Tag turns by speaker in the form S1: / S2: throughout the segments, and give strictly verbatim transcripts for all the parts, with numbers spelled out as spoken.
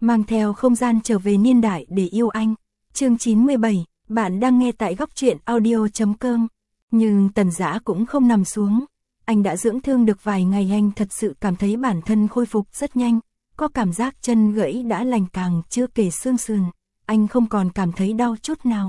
S1: mang theo không gian trở về niên đại để yêu anh. Chương chín mươi bảy, bạn đang nghe tại góc truyện audio chấm com. Nhưng Tần Dã cũng không nằm xuống. Anh đã dưỡng thương được vài ngày, anh thật sự cảm thấy bản thân khôi phục rất nhanh. Có cảm giác chân gãy đã lành, càng chưa kể xương sườn, anh không còn cảm thấy đau chút nào.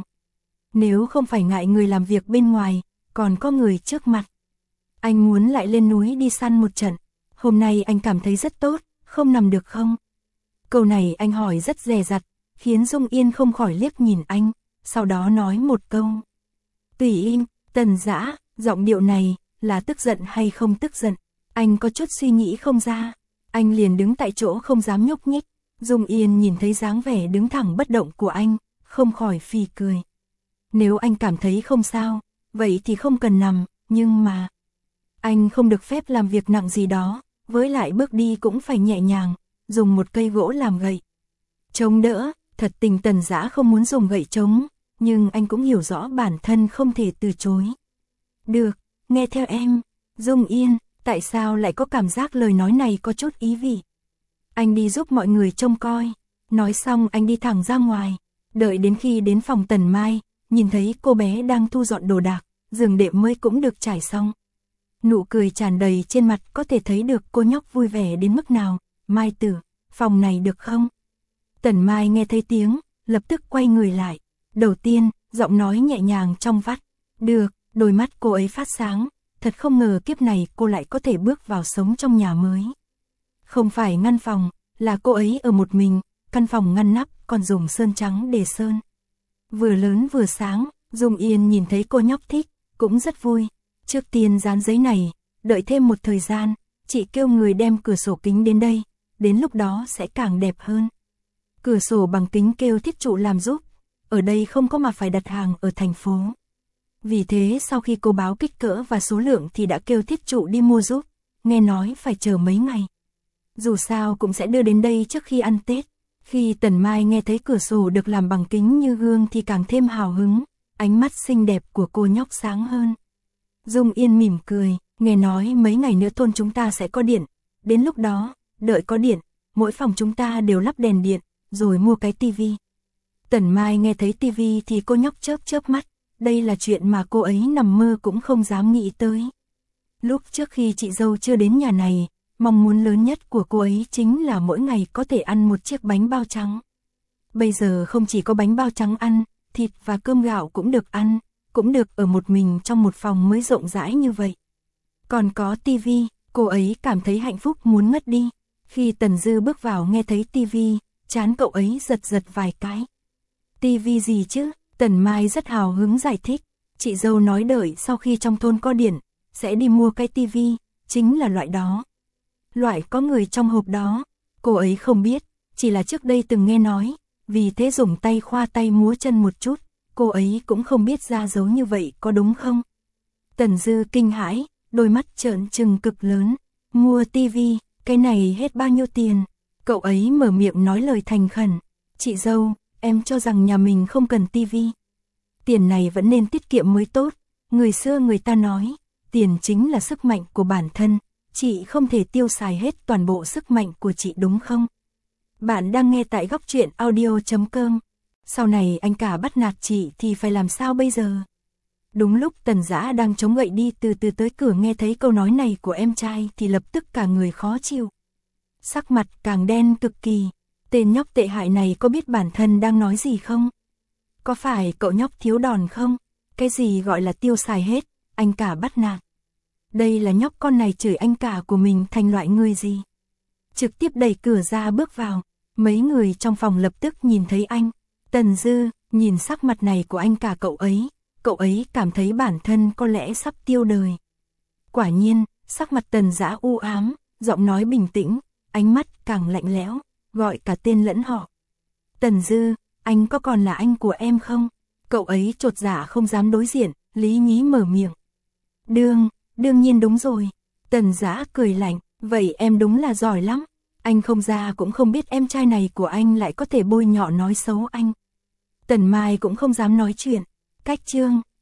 S1: Nếu không phải ngại người làm việc bên ngoài, còn có người trước mặt, anh muốn lại lên núi đi săn một trận. Hôm nay anh cảm thấy rất tốt, không nằm được không? Câu này anh hỏi rất dè dặt, khiến Dung Yên không khỏi liếc nhìn anh, sau đó nói một câu. Tùy im. Tần Dã, giọng điệu này, là tức giận hay không tức giận? Anh có chút suy nghĩ không ra. Anh liền đứng tại chỗ không dám nhúc nhích. Dung Yên nhìn thấy dáng vẻ đứng thẳng bất động của anh, không khỏi phì cười. Nếu anh cảm thấy không sao, vậy thì không cần nằm, nhưng mà anh không được phép làm việc nặng gì đó, với lại bước đi cũng phải nhẹ nhàng, dùng một cây gỗ làm gậy chống đỡ. Thật tình Tần Dã không muốn dùng gậy chống, nhưng anh cũng hiểu rõ bản thân không thể từ chối. Được, nghe theo em. Dung Yên, tại sao lại có cảm giác lời nói này có chút ý vị? Anh đi giúp mọi người trông coi. Nói xong anh đi thẳng ra ngoài. Đợi đến khi đến phòng Tần Mai, nhìn thấy cô bé đang thu dọn đồ đạc, giường đệm mới cũng được trải xong. Nụ cười tràn đầy trên mặt, có thể thấy được cô nhóc vui vẻ đến mức nào. Mai Tử, phòng này được không? Tần Mai nghe thấy tiếng, lập tức quay người lại. Đầu tiên, giọng nói nhẹ nhàng trong vắt. Được, đôi mắt cô ấy phát sáng. Thật không ngờ kiếp này cô lại có thể bước vào sống trong nhà mới. Không phải ngăn phòng, là cô ấy ở một mình, căn phòng ngăn nắp, còn dùng sơn trắng để sơn. Vừa lớn vừa sáng, Dung Yên nhìn thấy cô nhóc thích, cũng rất vui. Trước tiên dán giấy này, đợi thêm một thời gian, chị kêu người đem cửa sổ kính đến đây, đến lúc đó sẽ càng đẹp hơn. Cửa sổ bằng kính kêu thiết trụ làm giúp, ở đây không có mà phải đặt hàng ở thành phố. Vì thế sau khi cô báo kích cỡ và số lượng thì đã kêu thiết trụ đi mua giúp, nghe nói phải chờ mấy ngày. Dù sao cũng sẽ đưa đến đây trước khi ăn Tết. Khi Tần Mai nghe thấy cửa sổ được làm bằng kính như gương thì càng thêm hào hứng, ánh mắt xinh đẹp của cô nhóc sáng hơn. Dung Yên mỉm cười, nghe nói mấy ngày nữa thôn chúng ta sẽ có điện, đến lúc đó, đợi có điện, mỗi phòng chúng ta đều lắp đèn điện, rồi mua cái tivi. Tần Mai nghe thấy tivi thì cô nhóc chớp chớp mắt, đây là chuyện mà cô ấy nằm mơ cũng không dám nghĩ tới. Lúc trước khi chị dâu chưa đến nhà này, mong muốn lớn nhất của cô ấy chính là mỗi ngày có thể ăn một chiếc bánh bao trắng. Bây giờ không chỉ có bánh bao trắng ăn, thịt và cơm gạo cũng được ăn, cũng được ở một mình trong một phòng mới rộng rãi như vậy. Còn có tivi, cô ấy cảm thấy hạnh phúc muốn ngất đi. Khi Tần Dư bước vào nghe thấy tivi, trán cậu ấy giật giật vài cái. Tivi gì chứ? Tần Mai rất hào hứng giải thích. Chị dâu nói đợi sau khi trong thôn có điện, sẽ đi mua cái tivi, chính là loại đó. Loại có người trong hộp đó. Cô ấy không biết, chỉ là trước đây từng nghe nói, vì thế dùng tay khoa tay múa chân một chút. Cô ấy cũng không biết ra dấu như vậy có đúng không? Tần Dư kinh hãi, đôi mắt trợn trừng cực lớn. Mua tivi, cái này hết bao nhiêu tiền? Cậu ấy mở miệng nói lời thành khẩn. Chị dâu, em cho rằng nhà mình không cần tivi. Tiền này vẫn nên tiết kiệm mới tốt. Người xưa người ta nói, tiền chính là sức mạnh của bản thân. Chị không thể tiêu xài hết toàn bộ sức mạnh của chị đúng không? Bạn đang nghe tại góc truyện audio chấm com. Sau này anh cả bắt nạt chị thì phải làm sao bây giờ? Đúng lúc Tần Dã đang chống gậy đi từ từ tới cửa nghe thấy câu nói này của em trai thì lập tức cả người khó chịu. Sắc mặt càng đen cực kỳ. Tên nhóc tệ hại này có biết bản thân đang nói gì không? Có phải cậu nhóc thiếu đòn không? Cái gì gọi là tiêu xài hết, anh cả bắt nạt? Đây là nhóc con này chửi anh cả của mình thành loại người gì? Trực tiếp đẩy cửa ra bước vào, mấy người trong phòng lập tức nhìn thấy anh. Tần Dư, nhìn sắc mặt này của anh cả cậu ấy, cậu ấy cảm thấy bản thân có lẽ sắp tiêu đời. Quả nhiên, sắc mặt Tần Dã u ám, giọng nói bình tĩnh, ánh mắt càng lạnh lẽo, gọi cả tên lẫn họ. Tần Dư, anh có còn là anh của em không? Cậu ấy chột dạ không dám đối diện, lý nhí mở miệng. Đương, đương nhiên đúng rồi. Tần Dã cười lạnh, vậy em đúng là giỏi lắm. Anh không ra cũng không biết em trai này của anh lại có thể bôi nhọ nói xấu anh. Tần Mai cũng không dám nói chuyện. Cách chương.